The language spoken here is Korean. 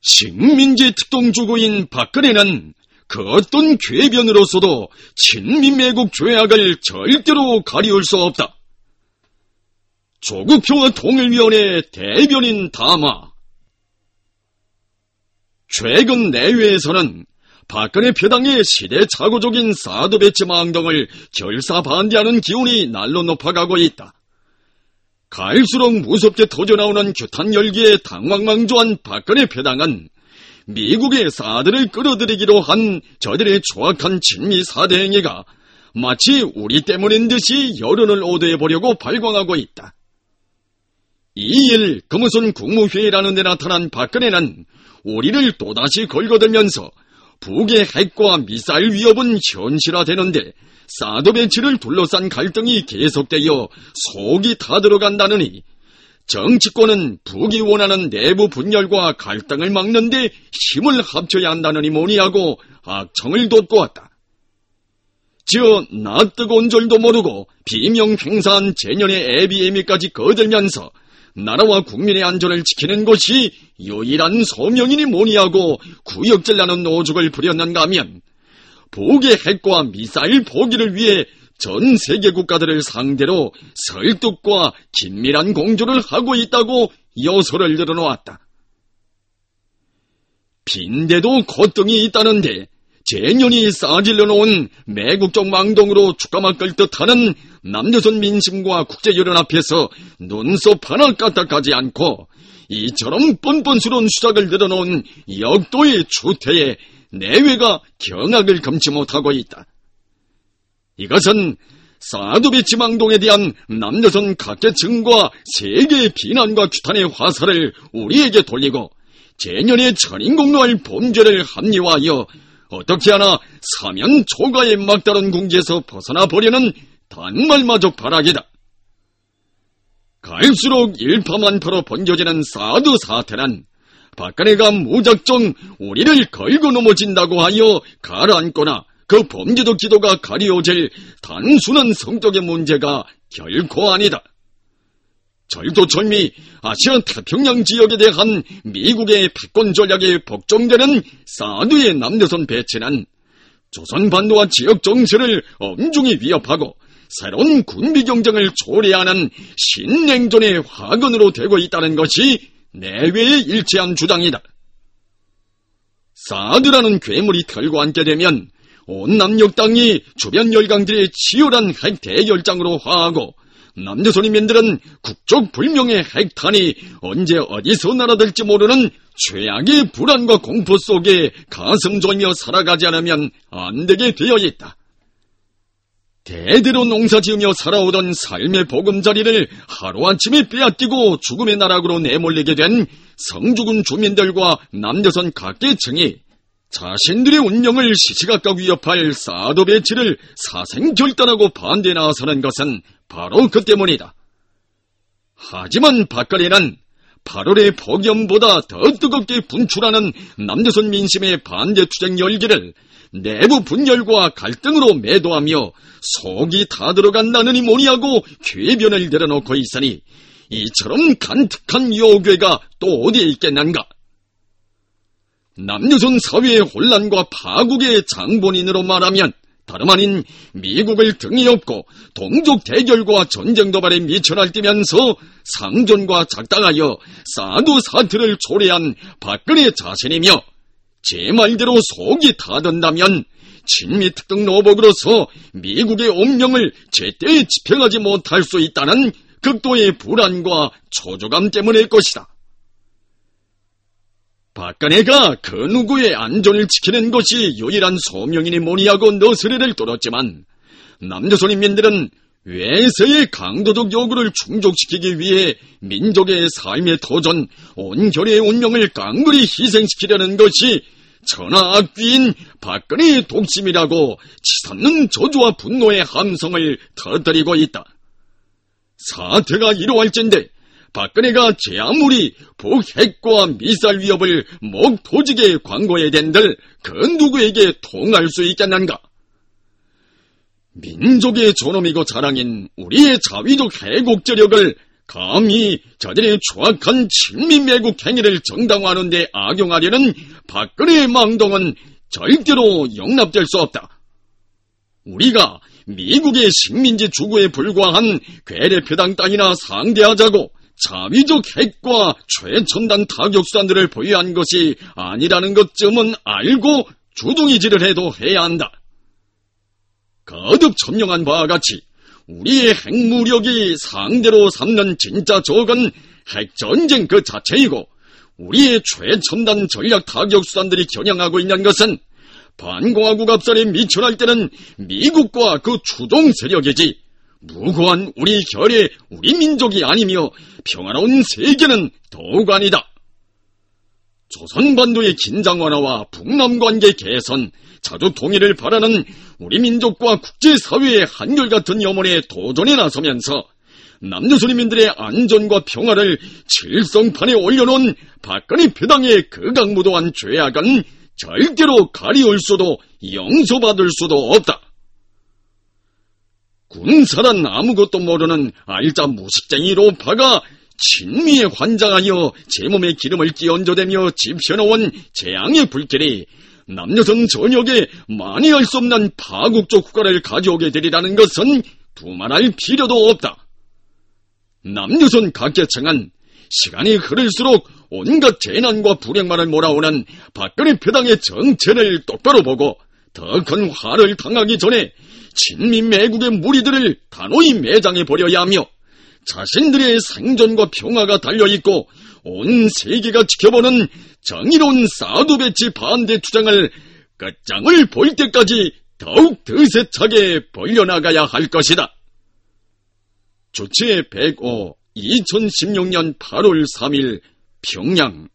식민지 특동주구인 박근혜는 그 어떤 궤변으로서도 친미매국 죄악을 절대로 가리울 수 없다. 조국평화 통일위원회 대변인 담화. 최근 내외에서는 박근혜 표당의 시대착오적인 사드 배치 망동을 결사 반대하는 기운이 날로 높아가고 있다. 갈수록 무섭게 터져나오는 규탄 열기에 당황망조한 박근혜 표당은 미국의 사드를 끌어들이기로 한 저들의 조악한 친미 사대 행위가 마치 우리 때문인 듯이 여론을 오도해보려고 발광하고 있다. 이 일 금우선 국무회의라는 데 나타난 박근혜는 우리를 또다시 걸거들면서 북의 핵과 미사일 위협은 현실화되는데 사드 배치를 둘러싼 갈등이 계속되어 속이 타들어간다느니 정치권은 북이 원하는 내부 분열과 갈등을 막는 데 힘을 합쳐야 한다느니 뭐니하고 악청을 돋구었다. 나 뜨거운 줄도 모르고 비명 횡사한 재년의 애비애미까지 거들면서 나라와 국민의 안전을 지키는 것이 유일한 소명이니 뭐니하고 구역질나는 노죽을 부렸는가 하면 북의 핵과 미사일 포기를 위해 전 세계 국가들을 상대로 설득과 긴밀한 공조를 하고 있다고 여설을 늘어놓았다. 빈대도 콧등이 있다는데 재년이 싸질러 놓은 매국적 망동으로 주가막 끌듯하는 남조선 민심과 국제여론 앞에서 눈썹 하나 까딱하지 않고 이처럼 뻔뻔스러운 수작을 늘어놓은 역도의 추태에 내외가 경악을 금치 못하고 있다. 이것은 사드 배치 망동에 대한 남조선 각계층과 세계의 비난과 규탄의 화살을 우리에게 돌리고 재년에 천인공노할 범죄를 합리화하여 어떻게 하나 사면 초과의 막다른 궁지에서 벗어나 보려는 단말마저 바라기다. 갈수록 일파만파로 번져지는 사드 사태란 박근혜가 무작정 우리를 걸고 넘어진다고 하여 가라앉거나 그 범죄적 기도가 가리워질 단순한 성적의 문제가 결코 아니다. 절도철미 아시아 태평양 지역에 대한 미국의 패권 전략에 복종되는 사드의 남조선 배치는 조선반도와 지역 정세를 엄중히 위협하고 새로운 군비 경쟁을 초래하는 신냉전의 화근으로 되고 있다는 것이 내외의 일치한 주장이다. 사드라는 괴물이 털고 앉게 되면 온 남녘 땅이 주변 열강들의 치열한 핵 대결장으로 화하고 남조선인민들은 국적 불명의 핵탄이 언제 어디서 날아들지 모르는 최악의 불안과 공포 속에 가슴 졸며 살아가지 않으면 안 되게 되어 있다. 대대로 농사지으며 살아오던 삶의 보금자리를 하루아침에 빼앗기고 죽음의 나락으로 내몰리게 된 성주군 주민들과 남조선 각계층이 자신들의 운명을 시시각각 위협할 사드 배치를 사생결단하고 반대에 나서는 것은 바로 그 때문이다. 하지만 박근혜는 8월의 폭염보다 더 뜨겁게 분출하는 남조선 민심의 반대 투쟁 열기를 내부 분열과 갈등으로 매도하며 속이 타들어간다느니 뭐니하고 궤변을 내려놓고 있으니 이처럼 간특한 요괴가 또 어디에 있겠는가? 남조선 사회의 혼란과 파국의 장본인으로 말하면 다름 아닌 미국을 등에 업고 동족 대결과 전쟁 도발에 미쳐 날뛰면서 상전과 작당하여 사드 사태를 초래한 박근혜 자신이며 제 말대로 속이 타든다면 친미특등 노복으로서 미국의 운명을 제때 집행하지 못할 수 있다는 극도의 불안과 초조감 때문일 것이다. 박근혜가 그 누구의 안전을 지키는 것이 유일한 소명이니 뭐니하고 너스레를 떨었지만 남조선인민들은 외세의 강도적 요구를 충족시키기 위해 민족의 삶의 터전, 온 결의 운명을 깡그리 희생시키려는 것이 천하악귀인 박근혜의 독심이라고 치솟는 저주와 분노의 함성을 터뜨리고 있다. 사태가 이러할진데 박근혜가 제 아무리 북핵과 미사일 위협을 목 토지게 광고해야 된들 그 누구에게 통할 수 있겠는가? 민족의 존엄이고 자랑인 우리의 자위적 해국저력을 감히 저들의 추악한 친미매국 행위를 정당화하는 데 악용하려는 박근혜의 망동은 절대로 용납될 수 없다. 우리가 미국의 식민지 주구에 불과한 괴뢰표당 땅이나 상대하자고 자위적 핵과 최첨단 타격수단들을 보유한 것이 아니라는 것쯤은 알고 주둥이질을 해도 해야 한다. 거듭 천명한 바와 같이 우리의 핵무력이 상대로 삼는 진짜 적은 핵전쟁 그 자체이고, 우리의 최첨단 전략 타격수단들이 겨냥하고 있는 것은 반공화국 압살에 미천할 때는 미국과 그 추종 세력이지 무고한 우리 혈의 우리 민족이 아니며 평화로운 세계는 더욱 아니다. 조선반도의 긴장 완화와 북남관계 개선, 자주 통일을 바라는 우리 민족과 국제사회의 한결같은 염원에 도전에 나서면서 남조선인민들의 안전과 평화를 칠성판에 올려놓은 박근혜 표당의 극악무도한 죄악은 절대로 가리울 수도 용서받을 수도 없다. 군사란 아무것도 모르는 알짜 무식쟁이로 박아 친미에 환장하여 제 몸에 기름을 끼얹어대며 지펴놓은 재앙의 불길이 남조선 전역에 만회할 수 없는 파국적 후과를 가져오게 되리라는 것은 두말할 필요도 없다. 남조선 각계층은 시간이 흐를수록 온갖 재난과 불행만을 몰아오는 박근혜 표당의 정체를 똑바로 보고 더 큰 화를 당하기 전에 친미매국의 무리들을 단호히 매장해버려야 하며, 자신들의 생존과 평화가 달려있고 온 세계가 지켜보는 정의로운 사드 배치 반대 주장을 끝장을 볼 때까지 더욱 드세차게 벌려나가야 할 것이다. 주체 105 2016년 8월 3일 평양.